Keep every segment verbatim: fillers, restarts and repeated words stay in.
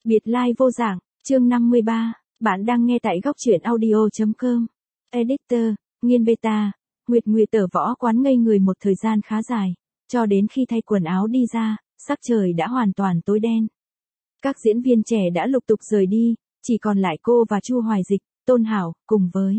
Biệt lai vô dạng, chương năm mươi ba, bạn đang nghe tại góc truyện audio chấm com. Editor, Nghiên Beta, Nguyệt Nguyệt ở võ quán ngây người một thời gian khá dài, cho đến khi thay quần áo đi ra, sắc trời đã hoàn toàn tối đen. Các diễn viên trẻ đã lục tục rời đi, chỉ còn lại cô và Chu Hoài Dịch, Tôn Hạo, cùng với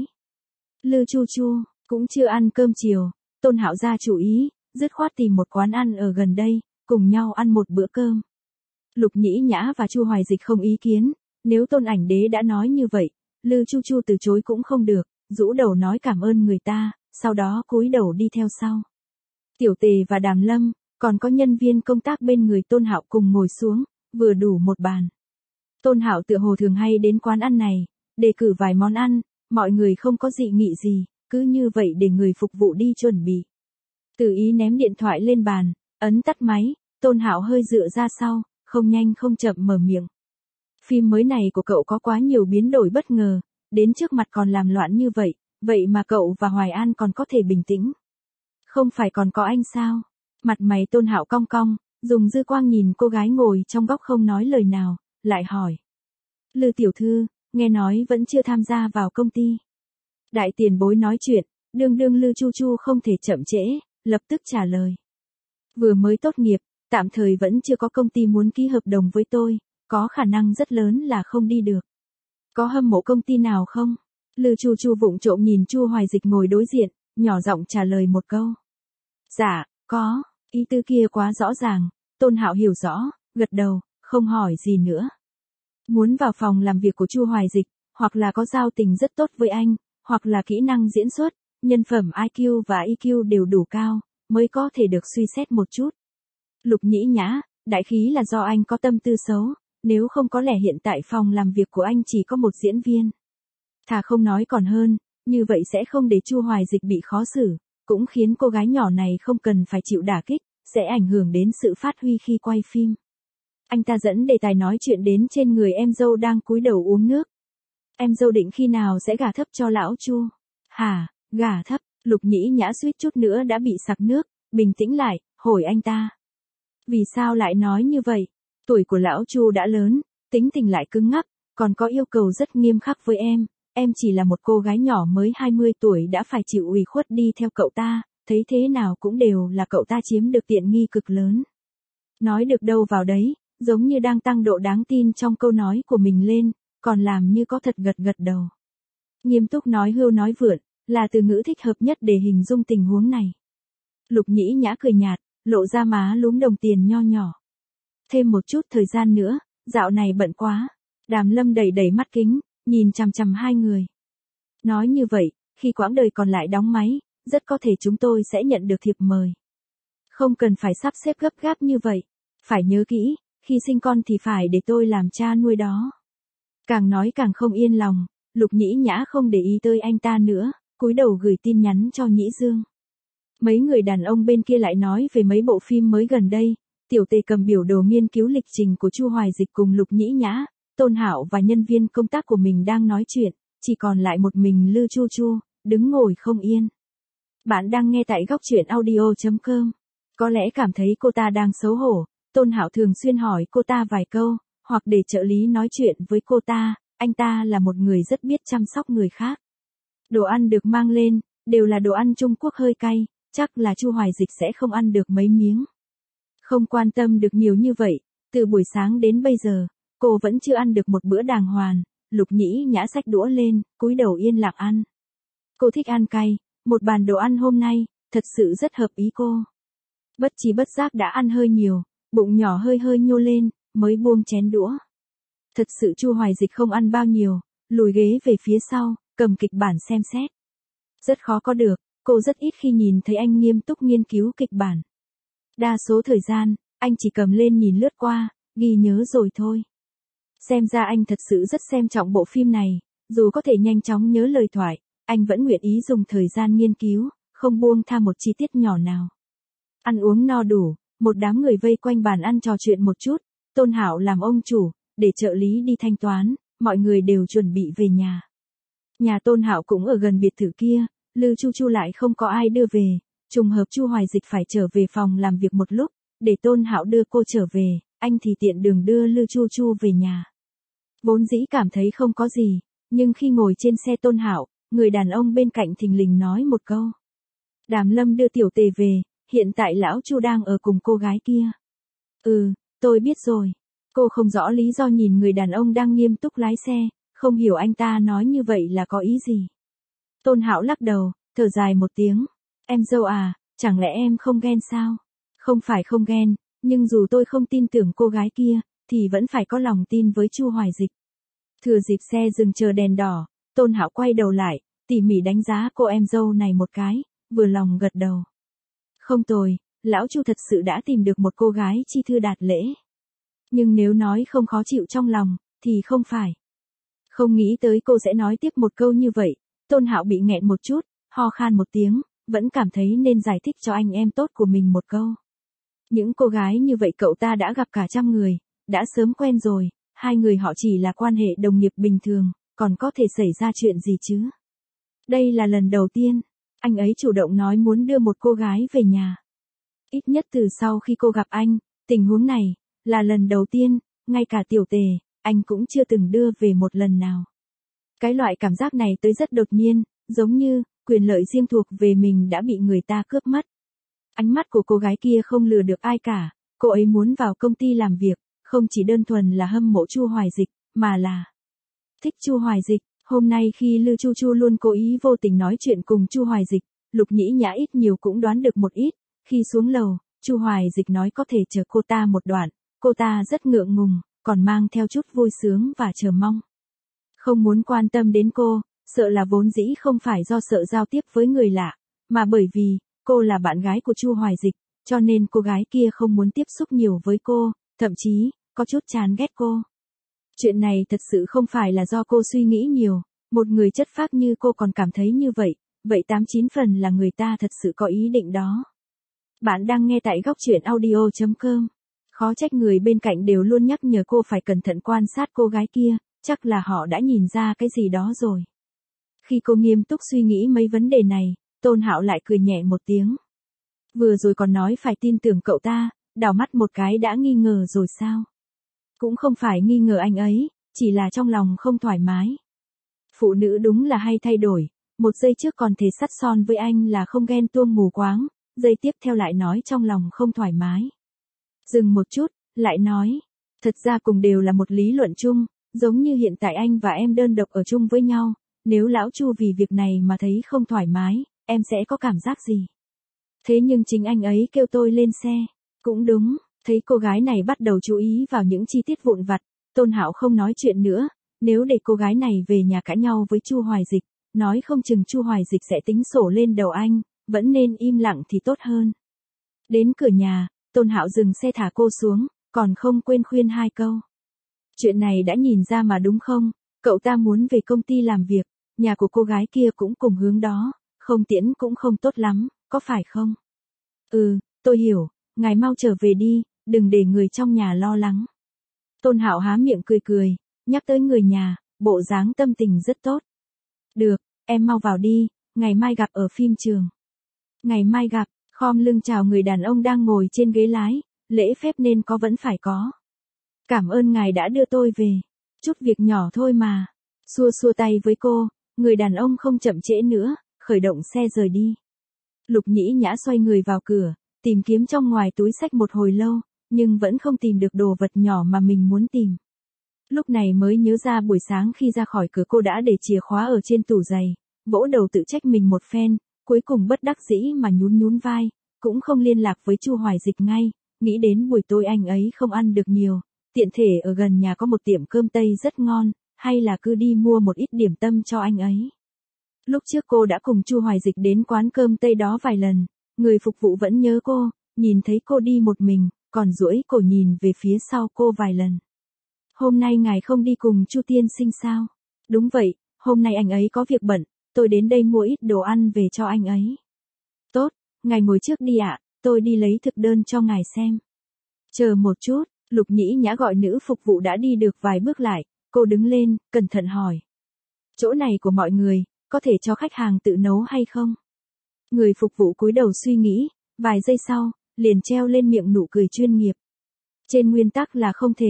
Lư Chu Chu, cũng chưa ăn cơm chiều. Tôn Hạo ra chủ ý, dứt khoát tìm một quán ăn ở gần đây, cùng nhau ăn một bữa cơm. Lục Nhĩ Nhã và Chu Hoài Dịch không ý kiến, nếu Tôn Ảnh Đế đã nói như vậy, Lư Chu Chu từ chối cũng không được, rũ đầu nói cảm ơn người ta, sau đó cúi đầu đi theo sau. Tiểu Tề và Đàm Lâm, còn có nhân viên công tác bên người Tôn Hạo cùng ngồi xuống, vừa đủ một bàn. Tôn Hạo tựa hồ thường hay đến quán ăn này, đề cử vài món ăn, mọi người không có dị nghị gì, cứ như vậy để người phục vụ đi chuẩn bị. Tự ý ném điện thoại lên bàn, ấn tắt máy, Tôn Hạo hơi dựa ra sau, không nhanh không chậm mở miệng. Phim mới này của cậu có quá nhiều biến đổi bất ngờ, đến trước mặt còn làm loạn như vậy, vậy mà cậu và Hoài An còn có thể bình tĩnh. Không phải còn có anh sao? Mặt mày Tôn Hạo cong cong, dùng dư quang nhìn cô gái ngồi trong góc không nói lời nào, lại hỏi. Lư tiểu thư, nghe nói vẫn chưa tham gia vào công ty. Đại tiền bối nói chuyện, đương đương Lư Chu Chu không thể chậm trễ, lập tức trả lời. Vừa mới tốt nghiệp, tạm thời vẫn chưa có công ty muốn ký hợp đồng với tôi, có khả năng rất lớn là không đi được. Có hâm mộ công ty nào không? Lư Chu Chu vụng trộm nhìn Chu Hoài Dịch ngồi đối diện, nhỏ giọng trả lời một câu. Dạ, có, ý tư kia quá rõ ràng, Tôn Hạo hiểu rõ, gật đầu, không hỏi gì nữa. Muốn vào phòng làm việc của Chu Hoài Dịch, hoặc là có giao tình rất tốt với anh, hoặc là kỹ năng diễn xuất, nhân phẩm i kiu và i kiu đều đủ cao, mới có thể được suy xét một chút. Lục Nhĩ Nhã, đại khí là do anh có tâm tư xấu, nếu không có lẽ hiện tại phòng làm việc của anh chỉ có một diễn viên. Thà không nói còn hơn, như vậy sẽ không để Chu Hoài Dịch bị khó xử, cũng khiến cô gái nhỏ này không cần phải chịu đả kích, sẽ ảnh hưởng đến sự phát huy khi quay phim. Anh ta dẫn đề tài nói chuyện đến trên người em dâu đang cúi đầu uống nước. Em dâu định khi nào sẽ gả thấp cho lão Chu? Hả, gả thấp? Lục Nhĩ Nhã suýt chút nữa đã bị sặc nước, bình tĩnh lại, hỏi anh ta. Vì sao lại nói như vậy? Tuổi của lão Chu đã lớn, tính tình lại cứng ngắc, còn có yêu cầu rất nghiêm khắc với em. Em chỉ là một cô gái nhỏ mới hai mươi tuổi đã phải chịu ủy khuất đi theo cậu ta, thấy thế nào cũng đều là cậu ta chiếm được tiện nghi cực lớn. Nói được đâu vào đấy, giống như đang tăng độ đáng tin trong câu nói của mình lên, còn làm như có thật gật gật đầu. Nghiêm túc nói hưu nói vượn, là từ ngữ thích hợp nhất để hình dung tình huống này. Lục Nhĩ Nhã cười nhạt, lộ ra má lúm đồng tiền nho nhỏ. Thêm một chút thời gian nữa, dạo này bận quá. Đàm Lâm đẩy đẩy mắt kính, nhìn chằm chằm hai người. Nói như vậy, khi quãng đời còn lại đóng máy, rất có thể chúng tôi sẽ nhận được thiệp mời. Không cần phải sắp xếp gấp gáp như vậy. Phải nhớ kỹ, khi sinh con thì phải để tôi làm cha nuôi đó. Càng nói càng không yên lòng, Lục Nhĩ Nhã không để ý tới anh ta nữa, cúi đầu gửi tin nhắn cho Nhĩ Dương. Mấy người đàn ông bên kia lại nói về mấy bộ phim mới gần đây. Tiểu Tề cầm biểu đồ nghiên cứu lịch trình của Chu Hoài Dịch cùng Lục Nhĩ Nhã, Tôn Hạo và nhân viên công tác của mình đang nói chuyện, chỉ còn lại một mình Lư Chu Chu, đứng ngồi không yên. Bạn đang nghe tại góc truyện audio chấm com. Có lẽ cảm thấy cô ta đang xấu hổ, Tôn Hạo thường xuyên hỏi cô ta vài câu, hoặc để trợ lý nói chuyện với cô ta, anh ta là một người rất biết chăm sóc người khác. Đồ ăn được mang lên, đều là đồ ăn Trung Quốc hơi cay, chắc là Chu Hoài Dịch sẽ không ăn được mấy miếng. Không quan tâm được nhiều như vậy, từ buổi sáng đến bây giờ, cô vẫn chưa ăn được một bữa đàng hoàng. Lục Nhĩ Nhã xách đũa lên, cúi đầu yên lặng ăn. Cô thích ăn cay, một bàn đồ ăn hôm nay, thật sự rất hợp ý cô. Bất chi bất giác đã ăn hơi nhiều, bụng nhỏ hơi hơi nhô lên, mới buông chén đũa. Thật sự Chu Hoài Dịch không ăn bao nhiêu, lùi ghế về phía sau, cầm kịch bản xem xét. Rất khó có được, cô rất ít khi nhìn thấy anh nghiêm túc nghiên cứu kịch bản. Đa số thời gian, anh chỉ cầm lên nhìn lướt qua, ghi nhớ rồi thôi. Xem ra anh thật sự rất xem trọng bộ phim này, dù có thể nhanh chóng nhớ lời thoại, anh vẫn nguyện ý dùng thời gian nghiên cứu, không buông tha một chi tiết nhỏ nào. Ăn uống no đủ, một đám người vây quanh bàn ăn trò chuyện một chút, Tôn Hạo làm ông chủ, để trợ lý đi thanh toán, mọi người đều chuẩn bị về nhà. Nhà Tôn Hạo cũng ở gần biệt thự kia, Lư Chu Chu lại không có ai đưa về, trùng hợp Chu Hoài Dịch phải trở về phòng làm việc một lúc, để Tôn Hạo đưa cô trở về, anh thì tiện đường đưa Lư Chu Chu về nhà. Vốn dĩ cảm thấy không có gì, nhưng khi ngồi trên xe Tôn Hạo, người đàn ông bên cạnh thình lình nói một câu. Đàm Lâm đưa tiểu tề về, hiện tại lão Chu đang ở cùng cô gái kia. Ừ, tôi biết rồi. Cô không rõ lý do nhìn người đàn ông đang nghiêm túc lái xe, không hiểu anh ta nói như vậy là có ý gì. Tôn Hạo lắc đầu, thở dài một tiếng. Em dâu à, chẳng lẽ em không ghen sao? Không phải không ghen, nhưng dù tôi không tin tưởng cô gái kia, thì vẫn phải có lòng tin với Chu Hoài Dịch. Thừa dịp xe dừng chờ đèn đỏ, Tôn Hạo quay đầu lại, tỉ mỉ đánh giá cô em dâu này một cái, vừa lòng gật đầu. Không tồi, lão Chu thật sự đã tìm được một cô gái chi thư đạt lễ. Nhưng nếu nói không khó chịu trong lòng, thì không phải. Không nghĩ tới cô sẽ nói tiếp một câu như vậy, Tôn Hạo bị nghẹn một chút, ho khan một tiếng, vẫn cảm thấy nên giải thích cho anh em tốt của mình một câu. Những cô gái như vậy cậu ta đã gặp cả trăm người, đã sớm quen rồi, hai người họ chỉ là quan hệ đồng nghiệp bình thường, còn có thể xảy ra chuyện gì chứ? Đây là lần đầu tiên, anh ấy chủ động nói muốn đưa một cô gái về nhà. Ít nhất từ sau khi cô gặp anh, tình huống này, là lần đầu tiên, ngay cả tiểu tề, anh cũng chưa từng đưa về một lần nào. Cái loại cảm giác này tới rất đột nhiên, giống như, quyền lợi riêng thuộc về mình đã bị người ta cướp mất. Ánh mắt của cô gái kia không lừa được ai cả, cô ấy muốn vào công ty làm việc, không chỉ đơn thuần là hâm mộ Chu Hoài Dịch, mà là thích Chu Hoài Dịch. Hôm nay khi Lư Chu Chu luôn cố ý vô tình nói chuyện cùng Chu Hoài Dịch, Lục Nhĩ Nhã ít nhiều cũng đoán được một ít. Khi xuống lầu, Chu Hoài Dịch nói có thể chờ cô ta một đoạn, cô ta rất ngượng ngùng, còn mang theo chút vui sướng và chờ mong. Không muốn quan tâm đến cô, sợ là vốn dĩ không phải do sợ giao tiếp với người lạ, mà bởi vì, cô là bạn gái của Chu Hoài Dịch, cho nên cô gái kia không muốn tiếp xúc nhiều với cô, thậm chí, có chút chán ghét cô. Chuyện này thật sự không phải là do cô suy nghĩ nhiều, một người chất phác như cô còn cảm thấy như vậy, vậy tám chín phần là người ta thật sự có ý định đó. Bạn đang nghe tại góc truyện audio chấm com. Khó trách người bên cạnh đều luôn nhắc nhở cô phải cẩn thận quan sát cô gái kia, chắc là họ đã nhìn ra cái gì đó rồi. Khi cô nghiêm túc suy nghĩ mấy vấn đề này, Tôn Hạo lại cười nhẹ một tiếng. Vừa rồi còn nói phải tin tưởng cậu ta, đảo mắt một cái đã nghi ngờ rồi sao? Cũng không phải nghi ngờ anh ấy, chỉ là trong lòng không thoải mái. Phụ nữ đúng là hay thay đổi, một giây trước còn thể sắt son với anh là không ghen tuông mù quáng, giây tiếp theo lại nói trong lòng không thoải mái. Dừng một chút, lại nói, thật ra cùng đều là một lý luận chung, giống như hiện tại anh và em đơn độc ở chung với nhau, nếu lão Chu vì việc này mà thấy không thoải mái, em sẽ có cảm giác gì? Thế nhưng chính anh ấy kêu tôi lên xe, cũng đúng. Thấy cô gái này bắt đầu chú ý vào những chi tiết vụn vặt, Tôn Hạo không nói chuyện nữa, nếu để cô gái này về nhà cãi nhau với Chu Hoài Dịch, nói không chừng Chu Hoài Dịch sẽ tính sổ lên đầu anh, vẫn nên im lặng thì tốt hơn. Đến cửa nhà, Tôn Hạo dừng xe thả cô xuống, còn không quên khuyên hai câu. Chuyện này đã nhìn ra mà đúng không, cậu ta muốn về công ty làm việc, nhà của cô gái kia cũng cùng hướng đó, không tiễn cũng không tốt lắm, có phải không? Ừ, tôi hiểu, ngài mau trở về đi. Đừng để người trong nhà lo lắng. Tôn Hạo há miệng cười cười, nhắc tới người nhà, bộ dáng tâm tình rất tốt. Được, em mau vào đi, ngày mai gặp ở phim trường. Ngày mai gặp, khom lưng chào người đàn ông đang ngồi trên ghế lái, lễ phép nên có vẫn phải có. Cảm ơn ngài đã đưa tôi về, chút việc nhỏ thôi mà. Xua xua tay với cô, người đàn ông không chậm trễ nữa, khởi động xe rời đi. Lục Nhĩ Nhã xoay người vào cửa, tìm kiếm trong ngoài túi xách một hồi lâu, nhưng vẫn không tìm được đồ vật nhỏ mà mình muốn tìm. Lúc này mới nhớ ra buổi sáng khi ra khỏi cửa cô đã để chìa khóa ở trên tủ giày, vỗ đầu tự trách mình một phen, cuối cùng bất đắc dĩ mà nhún nhún vai, cũng không liên lạc với Chu Hoài Dịch ngay, nghĩ đến buổi tối anh ấy không ăn được nhiều, tiện thể ở gần nhà có một tiệm cơm Tây rất ngon, hay là cứ đi mua một ít điểm tâm cho anh ấy. Lúc trước cô đã cùng Chu Hoài Dịch đến quán cơm Tây đó vài lần, người phục vụ vẫn nhớ cô, nhìn thấy cô đi một mình, còn duỗi cổ nhìn về phía sau cô vài lần. Hôm nay ngài không đi cùng Chu tiên sinh sao? Đúng vậy, hôm nay anh ấy có việc bận, tôi đến đây mua ít đồ ăn về cho anh ấy. Tốt, ngài ngồi trước đi ạ, tôi đi lấy thực đơn cho ngài xem. Chờ một chút, Lục Nhĩ Nhã gọi nữ phục vụ đã đi được vài bước lại, cô đứng lên, cẩn thận hỏi. Chỗ này của mọi người, có thể cho khách hàng tự nấu hay không? Người phục vụ cúi đầu suy nghĩ, vài giây sau, liền treo lên miệng nụ cười chuyên nghiệp. Trên nguyên tắc là không thể,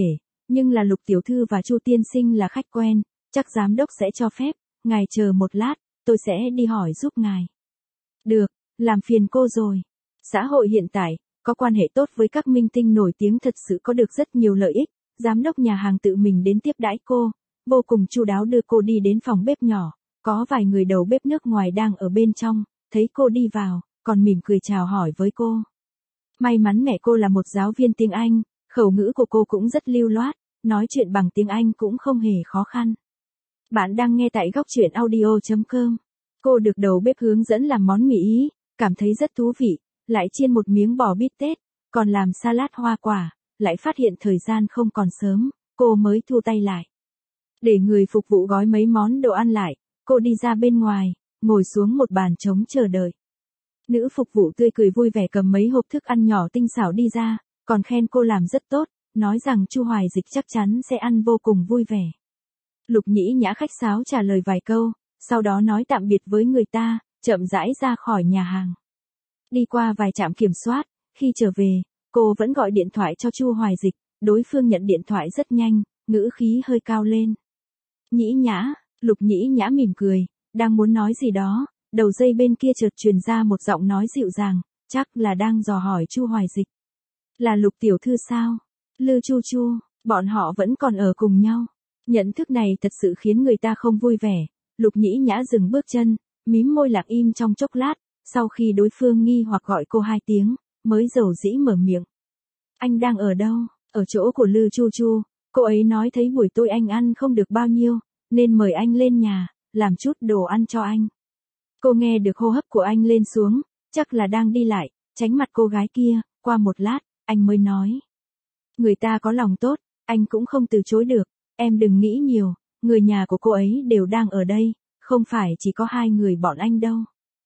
Nhưng là Lục tiểu thư và Chu tiên sinh là khách quen, chắc giám đốc sẽ cho phép, ngài chờ một lát, tôi sẽ đi hỏi giúp ngài. Được, làm phiền cô rồi. Xã hội hiện tại, có quan hệ tốt với các minh tinh nổi tiếng thật sự có được rất nhiều lợi ích, giám đốc nhà hàng tự mình đến tiếp đãi cô, vô cùng chu đáo đưa cô đi đến phòng bếp nhỏ, có vài người đầu bếp nước ngoài đang ở bên trong, thấy cô đi vào, còn mỉm cười chào hỏi với cô. May mắn mẹ cô là một giáo viên tiếng Anh, khẩu ngữ của cô cũng rất lưu loát, nói chuyện bằng tiếng Anh cũng không hề khó khăn. Bạn đang nghe tại góc truyện audio chấm com. Cô được đầu bếp hướng dẫn làm món mì Ý, cảm thấy rất thú vị, lại chiên một miếng bò bít tết, còn làm salad hoa quả, lại phát hiện thời gian không còn sớm, cô mới thu tay lại. Để người phục vụ gói mấy món đồ ăn lại, cô đi ra bên ngoài, ngồi xuống một bàn trống chờ đợi. Nữ phục vụ tươi cười vui vẻ cầm mấy hộp thức ăn nhỏ tinh xảo đi ra, còn khen cô làm rất tốt, nói rằng Chu Hoài Dịch chắc chắn sẽ ăn vô cùng vui vẻ. Lục Nhĩ Nhã khách sáo trả lời vài câu, sau đó nói tạm biệt với người ta, chậm rãi ra khỏi nhà hàng. Đi qua vài trạm kiểm soát, khi trở về, cô vẫn gọi điện thoại cho Chu Hoài Dịch, đối phương nhận điện thoại rất nhanh, ngữ khí hơi cao lên. Nhĩ Nhã, Lục Nhĩ Nhã mỉm cười, đang muốn nói gì đó, đầu dây bên kia chợt truyền ra một giọng nói dịu dàng, chắc là đang dò hỏi Chu Hoài Dịch. Là Lục tiểu thư sao? Lư Chu Chu, bọn họ vẫn còn ở cùng nhau. Nhận thức này thật sự khiến người ta không vui vẻ. Lục Nhĩ Nhã dừng bước chân, mím môi lặng im trong chốc lát, sau khi đối phương nghi hoặc gọi cô hai tiếng, mới dầu dĩ mở miệng. Anh đang ở đâu? Ở chỗ của Lư Chu Chu, cô ấy nói thấy buổi tối anh ăn không được bao nhiêu, nên mời anh lên nhà, làm chút đồ ăn cho anh. Cô nghe được hô hấp của anh lên xuống, chắc là đang đi lại, tránh mặt cô gái kia, qua một lát, anh mới nói. Người ta có lòng tốt, anh cũng không từ chối được, em đừng nghĩ nhiều, người nhà của cô ấy đều đang ở đây, không phải chỉ có hai người bọn anh đâu.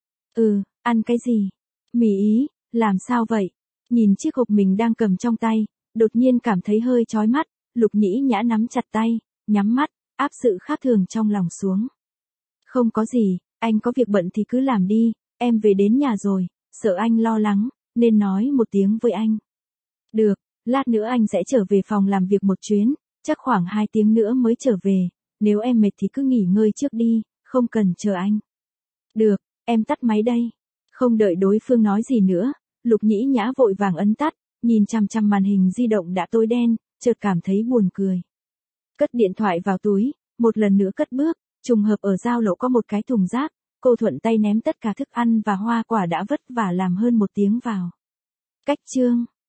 Ừ, ăn cái gì? Mì Ý, làm sao vậy? Nhìn chiếc hộp mình đang cầm trong tay, đột nhiên cảm thấy hơi chói mắt, Lục Nhĩ Nhã nắm chặt tay, nhắm mắt, áp sự khác thường trong lòng xuống. Không có gì, anh có việc bận thì cứ làm đi, em về đến nhà rồi, sợ anh lo lắng, nên nói một tiếng với anh. Được, lát nữa anh sẽ trở về phòng làm việc một chuyến, chắc khoảng hai tiếng nữa mới trở về, nếu em mệt thì cứ nghỉ ngơi trước đi, không cần chờ anh. Được, em tắt máy đây. Không đợi đối phương nói gì nữa, Lục Nhĩ Nhã vội vàng ấn tắt, nhìn chằm chằm màn hình di động đã tối đen, chợt cảm thấy buồn cười. Cất điện thoại vào túi, một lần nữa cất bước, trùng hợp ở giao lộ có một cái thùng rác, cô thuận tay ném tất cả thức ăn và hoa quả đã vất vả làm hơn một tiếng vào. Cách chương